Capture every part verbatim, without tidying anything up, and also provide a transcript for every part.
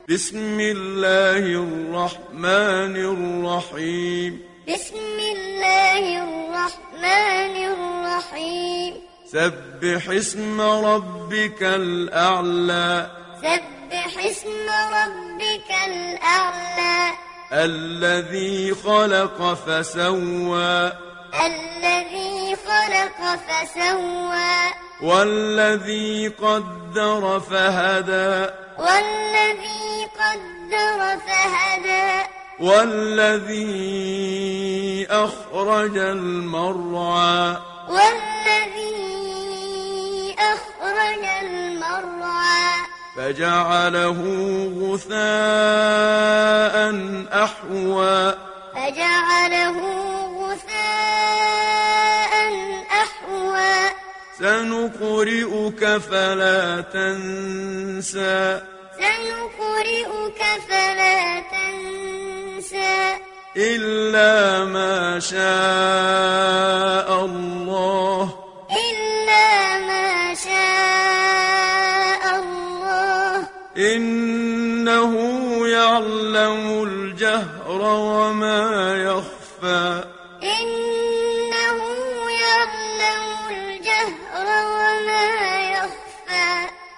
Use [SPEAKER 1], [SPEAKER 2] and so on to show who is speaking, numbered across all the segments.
[SPEAKER 1] بسم الله الرحمن الرحيم
[SPEAKER 2] بسم الله الرحمن الرحيم
[SPEAKER 1] سبح اسم ربك الأعلى
[SPEAKER 2] سبح اسم ربك الأعلى
[SPEAKER 1] الذي خلق فسوى
[SPEAKER 2] الذي خلق فسوى
[SPEAKER 1] والذي قدر فهدى
[SPEAKER 2] والذي قدر فهدى
[SPEAKER 1] والذي أخرج المرعى
[SPEAKER 2] والذي أخرج المرعى
[SPEAKER 1] فجعله غثاء أحوى
[SPEAKER 2] فجعله غثاء أحوى
[SPEAKER 1] سنقرئك فلا تنسى
[SPEAKER 2] سنقرئك فلا تنسى
[SPEAKER 1] إلا ما شاء الله
[SPEAKER 2] إلا ما شاء الله
[SPEAKER 1] إنه يعلم الجهر وما يخفى
[SPEAKER 2] إنه يعلم الجهر وما يخفى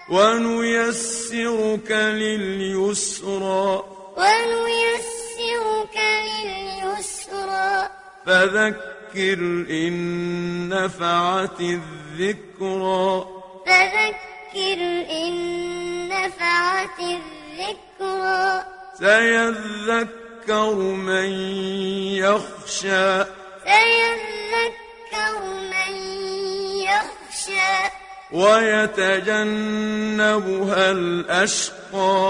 [SPEAKER 1] ونيسرك لليسرى
[SPEAKER 2] ونيسرك لليسرى
[SPEAKER 1] فذكر إن نفعت الذكرى
[SPEAKER 2] فذكر إن نفعت الذكرى
[SPEAKER 1] سيذكر من يخشى
[SPEAKER 2] سيذكر من يخشى
[SPEAKER 1] ويتجنبها الأشقى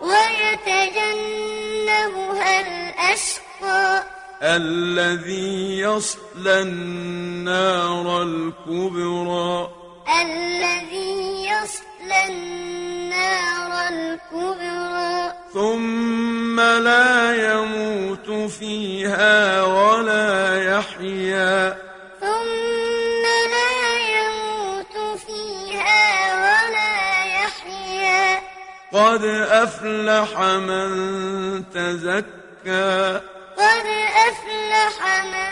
[SPEAKER 2] ويتجنبها الأشقى
[SPEAKER 1] الذي يصلى النار الكبرى
[SPEAKER 2] الذي يصلى النار الكبرى
[SPEAKER 1] ثم لا يموت فيها ولا يحيا
[SPEAKER 2] ثم لا يموت فيها ولا يحيا
[SPEAKER 1] قد أفلح من تزكى
[SPEAKER 2] قد أفلح من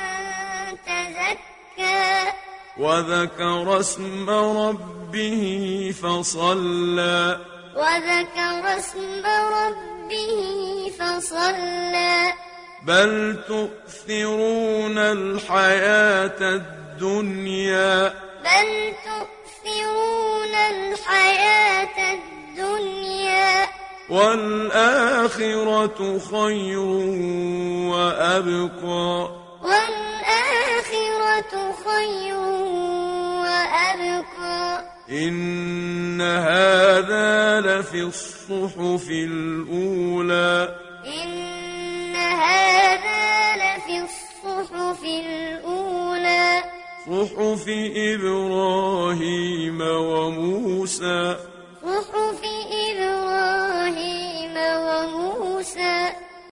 [SPEAKER 2] تزكى
[SPEAKER 1] وذكر اسم ربه فصلى
[SPEAKER 2] وذكر اسم ربه فصلى
[SPEAKER 1] بل تؤثرون الحياة الدنيا
[SPEAKER 2] بل تؤثرون الحياة الدنيا
[SPEAKER 1] والآخرة خير وأبقى
[SPEAKER 2] والآخرة خير وأبقى
[SPEAKER 1] إن هذا لفي الصحف الأولى
[SPEAKER 2] إن هذا لفي الصحف الأولى
[SPEAKER 1] صحف إبراهيم